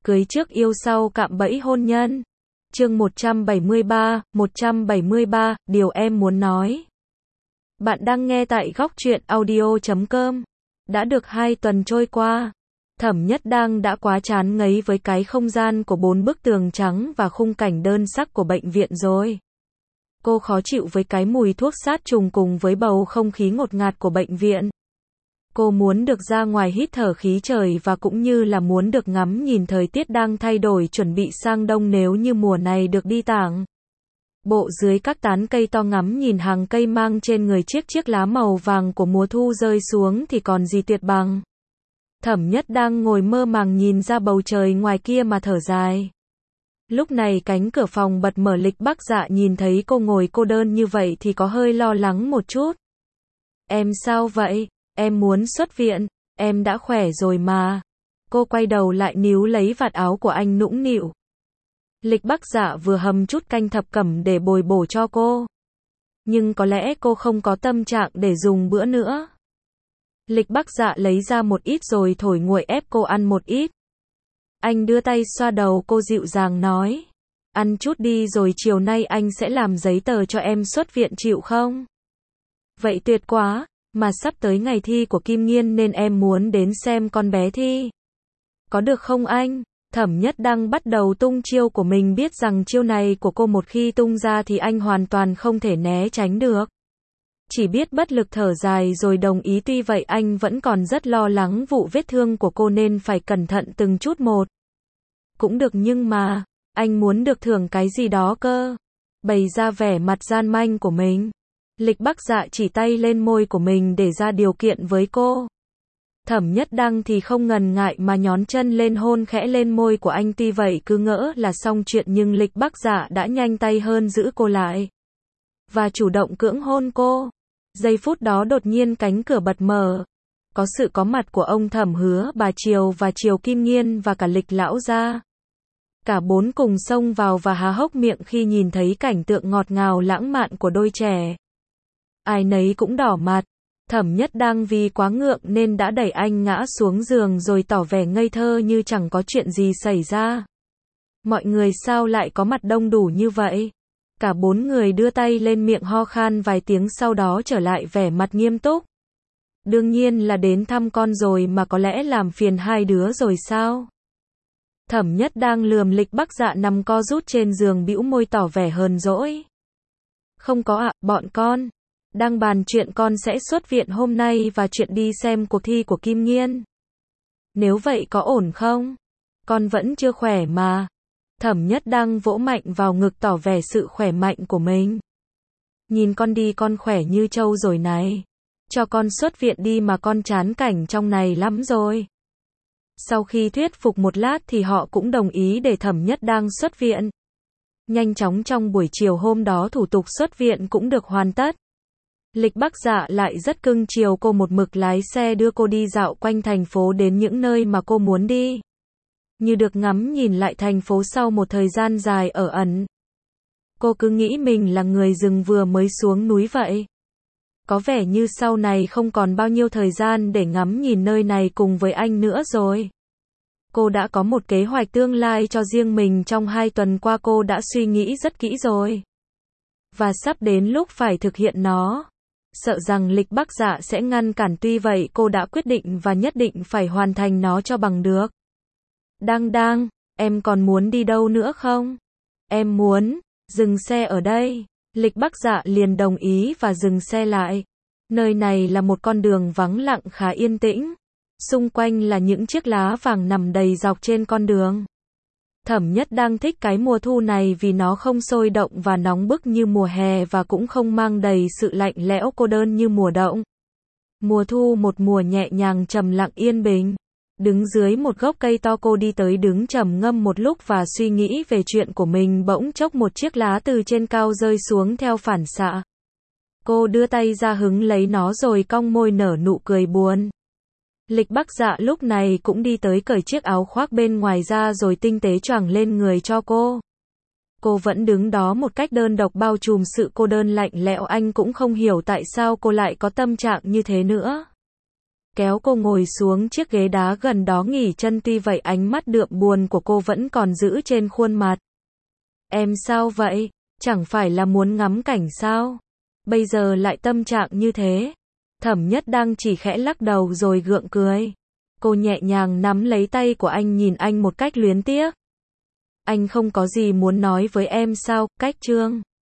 Cưới trước yêu sau cạm bẫy hôn nhân. Chương 173, điều em muốn nói. Bạn đang nghe tại góc truyện audio.com. Đã được 2 tuần trôi qua, Thẩm Nhất Đăng đã quá chán ngấy với cái không gian của 4 bức tường trắng và khung cảnh đơn sắc của bệnh viện rồi. Cô khó chịu với cái mùi thuốc sát trùng cùng với bầu không khí ngột ngạt của bệnh viện. Cô muốn được ra ngoài hít thở khí trời và cũng như là muốn được ngắm nhìn thời tiết đang thay đổi chuẩn bị sang đông nếu như mùa này được đi tảng bộ dưới các tán cây to ngắm nhìn hàng cây mang trên người chiếc lá màu vàng của mùa thu rơi xuống thì còn gì tuyệt bằng. Thẩm Nhất đang ngồi mơ màng nhìn ra bầu trời ngoài kia mà thở dài. Lúc này cánh cửa phòng bật mở, Lịch Bắc Dạ nhìn thấy cô ngồi cô đơn như vậy thì có hơi lo lắng một chút. Em sao vậy? Em muốn xuất viện, em đã khỏe rồi mà. Cô quay đầu lại níu lấy vạt áo của anh nũng nịu. Lịch Bắc Dạ vừa hầm chút canh thập cẩm để bồi bổ cho cô. Nhưng có lẽ cô không có tâm trạng để dùng bữa nữa. Lịch Bắc Dạ lấy ra một ít rồi thổi nguội ép cô ăn một ít. Anh đưa tay xoa đầu cô dịu dàng nói. Ăn chút đi rồi chiều nay anh sẽ làm giấy tờ cho em xuất viện, chịu không? Vậy tuyệt quá, mà sắp tới ngày thi của Kim Nghiên nên em muốn đến xem con bé thi. Có được không anh? Thẩm Nhất Đăng bắt đầu tung chiêu của mình, biết rằng chiêu này của cô một khi tung ra thì anh hoàn toàn không thể né tránh được. Chỉ biết bất lực thở dài rồi đồng ý, tuy vậy anh vẫn còn rất lo lắng vụ vết thương của cô nên phải cẩn thận từng chút một. Cũng được nhưng mà, anh muốn được thưởng cái gì đó cơ. Bày ra vẻ mặt gian manh của mình. Lịch Bắc Dạ chỉ tay lên môi của mình để ra điều kiện với cô. Thẩm Nhất Đăng thì không ngần ngại mà nhón chân lên hôn khẽ lên môi của anh, tuy vậy cứ ngỡ là xong chuyện nhưng Lịch Bắc Dạ đã nhanh tay hơn giữ cô lại. Và chủ động cưỡng hôn cô. Giây phút đó đột nhiên cánh cửa bật mở. Có sự có mặt của ông Thẩm Hứa, bà Triều và Triều Kim Nghiên và cả Lịch lão gia. Cả 4 cùng xông vào và há hốc miệng khi nhìn thấy cảnh tượng ngọt ngào lãng mạn của đôi trẻ. Ai nấy cũng đỏ mặt. Thẩm Nhất Đăng vì quá ngượng nên đã đẩy anh ngã xuống giường rồi tỏ vẻ ngây thơ như chẳng có chuyện gì xảy ra. Mọi người sao lại có mặt đông đủ như vậy? Cả 4 người đưa tay lên miệng ho khan vài tiếng, sau đó trở lại vẻ mặt nghiêm túc. Đương nhiên là đến thăm con rồi mà, có lẽ làm phiền hai đứa rồi sao? Thẩm Nhất Đăng lườm Lịch Bắc Dạ nằm co rút trên giường, bĩu môi tỏ vẻ hờn dỗi. Không có ạ, bọn con đang bàn chuyện con sẽ xuất viện hôm nay và chuyện đi xem cuộc thi của Kim Nghiên. Nếu vậy có ổn không? Con vẫn chưa khỏe mà. Thẩm Nhất Đăng vỗ mạnh vào ngực tỏ vẻ sự khỏe mạnh của mình. Nhìn con đi, con khỏe như trâu rồi này. Cho con xuất viện đi mà, con chán cảnh trong này lắm rồi. Sau khi thuyết phục một lát thì họ cũng đồng ý để Thẩm Nhất Đăng xuất viện. Nhanh chóng trong buổi chiều hôm đó thủ tục xuất viện cũng được hoàn tất. Lịch Bắc Dạ lại rất cưng chiều cô, một mực lái xe đưa cô đi dạo quanh thành phố đến những nơi mà cô muốn đi. Như được ngắm nhìn lại thành phố sau một thời gian dài ở ẩn. Cô cứ nghĩ mình là người rừng vừa mới xuống núi vậy. Có vẻ như sau này không còn bao nhiêu thời gian để ngắm nhìn nơi này cùng với anh nữa rồi. Cô đã có một kế hoạch tương lai cho riêng mình, trong 2 tuần qua cô đã suy nghĩ rất kỹ rồi. Và sắp đến lúc phải thực hiện nó. Sợ rằng Lịch Bắc Dạ sẽ ngăn cản, tuy vậy cô đã quyết định và nhất định phải hoàn thành nó cho bằng được. Đăng, em còn muốn đi đâu nữa không? Em muốn dừng xe ở đây. Lịch Bắc Dạ liền đồng ý và dừng xe lại. Nơi này là một con đường vắng lặng khá yên tĩnh. Xung quanh là những chiếc lá vàng nằm đầy dọc trên con đường. Thẩm Nhất Đăng thích cái mùa thu này vì nó không sôi động và nóng bức như mùa hè và cũng không mang đầy sự lạnh lẽo cô đơn như mùa đông. Mùa thu một mùa nhẹ nhàng trầm lặng yên bình. Đứng dưới một gốc cây to, cô đi tới đứng trầm ngâm một lúc và suy nghĩ về chuyện của mình. Bỗng chốc một chiếc lá từ trên cao rơi xuống theo phản xạ. Cô đưa tay ra hứng lấy nó rồi cong môi nở nụ cười buồn. Lịch Bắc Dạ lúc này cũng đi tới cởi chiếc áo khoác bên ngoài ra rồi tinh tế choàng lên người cho cô. Cô vẫn đứng đó một cách đơn độc bao trùm sự cô đơn lạnh lẽo, anh cũng không hiểu tại sao cô lại có tâm trạng như thế nữa. kéo cô ngồi xuống chiếc ghế đá gần đó nghỉ chân, tuy vậy ánh mắt đượm buồn của cô vẫn còn giữ trên khuôn mặt. Em sao vậy? Chẳng phải là muốn ngắm cảnh sao? Bây giờ lại tâm trạng như thế. Thẩm Nhất đang chỉ khẽ lắc đầu rồi gượng cười. Cô nhẹ nhàng nắm lấy tay của anh, nhìn anh một cách luyến tiếc. Anh không có gì muốn nói với em sao? Cách Trương